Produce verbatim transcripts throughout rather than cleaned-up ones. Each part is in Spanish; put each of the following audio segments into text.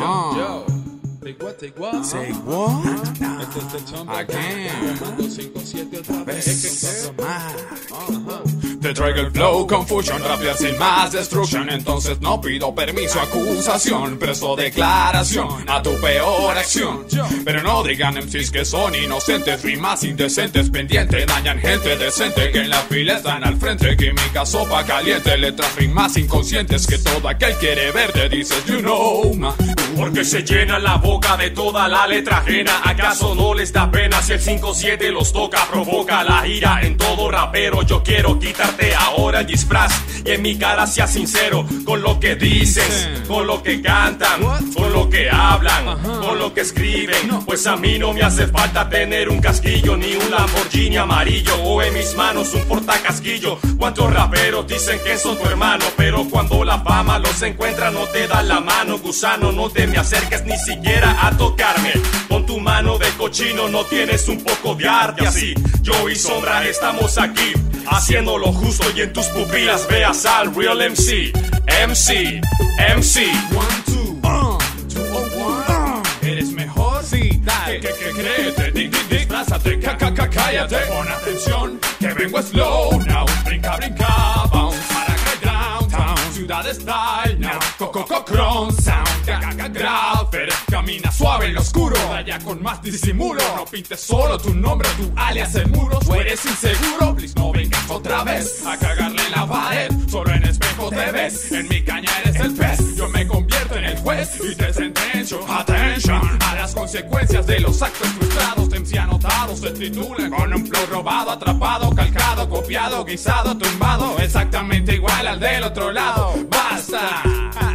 Uh-huh. Yo, take what, take what? Say what? Este es el chamba Again. Comando cinco siete otra vez. Besos más. Ajá. Te traigo el flow, confusion, rápida sin más destruction. Entonces no pido permiso, acusación. Presto declaración a tu peor acción. Pero no digan M Cs que son inocentes, rimas indecentes, pendiente, dañan gente decente que en la fila están al frente. Química, sopa caliente, letras rimas inconscientes que todo aquel quiere ver te dices you know ma. Porque se llena la boca de toda la letra ajena. ¿Acaso no les da pena si el cinco siete los toca? Provoca la ira en todo rapero. Yo quiero quitarte ahora el disfraz y en mi cara sea sincero con lo que dices, con lo que cantan, con lo que hablan, con lo que escriben. Pues a mí no me hace falta tener un casquillo ni un Lamborghini amarillo o en mis manos un portacasquillo. ¿Cuántos raperos dicen que son tu hermano? Pero cuando la fama los encuentra no te da la mano, gusano. No te me acerques ni siquiera a tocarme. Con tu mano de cochino no tienes un poco de arte. Así yo y Sombra estamos aquí haciendo lo justo y en tus pupilas veas al real M C. M C, M C. One, two, uh, two, oh, one. Uh, ¿Eres mejor? Sí, dale. ¿Qué, qué, qué, créete? Di, di, disfrázate, ca, ca, ca, cállate. Pon atención, que vengo slow now. Brinca, brinca, bounce. Para que downtown, ciudad style now. Coco, coco, cron sound. Gaga, grave. Camina suave en lo oscuro. Vaya con más disimulo. No pintes solo tu nombre, tu alias en muros. O eres inseguro, please no vengas otra vez a cagarle la pared. Solo en espejo te ves. En mi caña eres el pez. Yo me convierto en el juez y te sentencio. Attention a las consecuencias de los actos frustrados. M C anotados se titulan con un flow robado, atrapado, calcado, copiado, guisado, tumbado. Exactamente igual al del otro lado. Basta.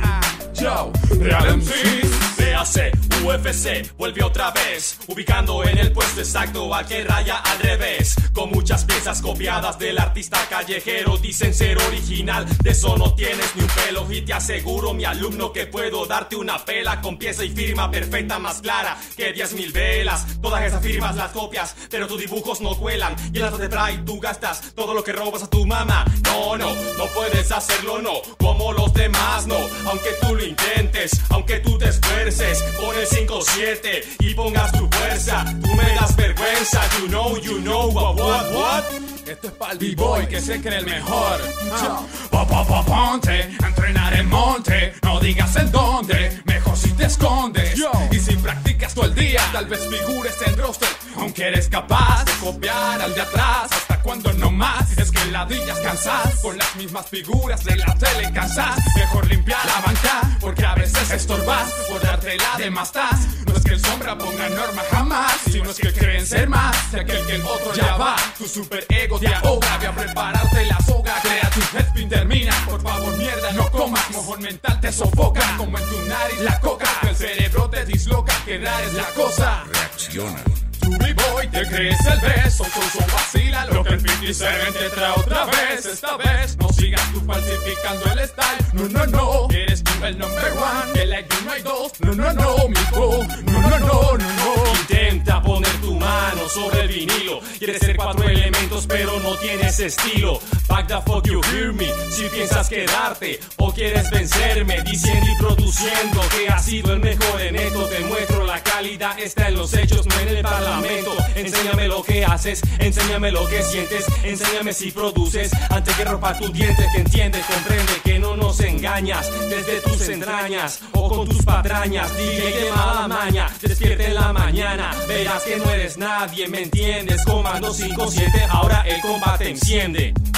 Yo, Real M Cs. B A C, U F C, vuelve otra vez, ubicando en el puesto exacto a que raya al revés. Con muchas piezas copiadas del artista callejero, dicen ser original, de eso no tienes ni un pelo. Y te aseguro, mi alumno, que puedo darte una pela con pieza y firma perfecta, más clara que diez mil velas. Todas esas firmas las copias, pero tus dibujos no cuelan. Y el arte te trae, tú gastas todo lo que robas a tu mamá. No, no, no puedes hacerlo, no, como los demás, no. Aunque tú lo intentes, aunque tú te esfuerces, pon el cinco siete y pongas tu fuerza. Tú me das vergüenza, you know, you know, what, what, what? Esto es pa'l B-boy que se cree el mejor. Pa, pa, pa, ponte a entrenar en monte. No digas en dónde, mejor si te escondes. Y si practicas todo el día, tal vez figures en roster. Aunque eres capaz de copiar al de atrás. ¿Hasta cuando no más? Es que ladillas cansas. Con las mismas figuras de la tele cansas. Mejor limpiar la banca, porque a veces estorbas por darte la de más tas. No es que el Sombra ponga norma jamás, sino es que creen ser más de aquel que el otro ya va. Tu super ego te ahoga, ve a prepararte la soga. Crea tu headspin, termina. Por favor, mierda, no comas. Mojón mental te sofoca, como en tu nariz la coca. El cerebro te disloca, quedar es la cosa. Reacciona. Tu B-boy te crees el beso, son vacila. Lo que el cincuenta y siete te trae otra vez. Esta vez no sigas tú falsificando el style. No, no, no, eres tú el number one. Que like you no hay dos. No, no, no, mi bro. No, no, no, no, no. Intenta poner tu mano sobre el vinilo. Quieres ser cuatro elementos pero no tienes estilo. Back the fuck you hear me. Si piensas quedarte o quieres vencerme, diciendo y produciendo que has sido el mejor en esto. Te muestro la calidad, está en los hechos, no en el parlamento. Enséñame lo que haces, enséñame lo que sientes, enséñame si produces antes que rompa tu diente. Que entiende, comprende que no nos engañas desde tus entrañas o con tus patrañas. D J de mala maña, despierta en la mañana, verás que no eres nadie, ¿me entiendes? Comando cinco siete, ahora el combate enciende.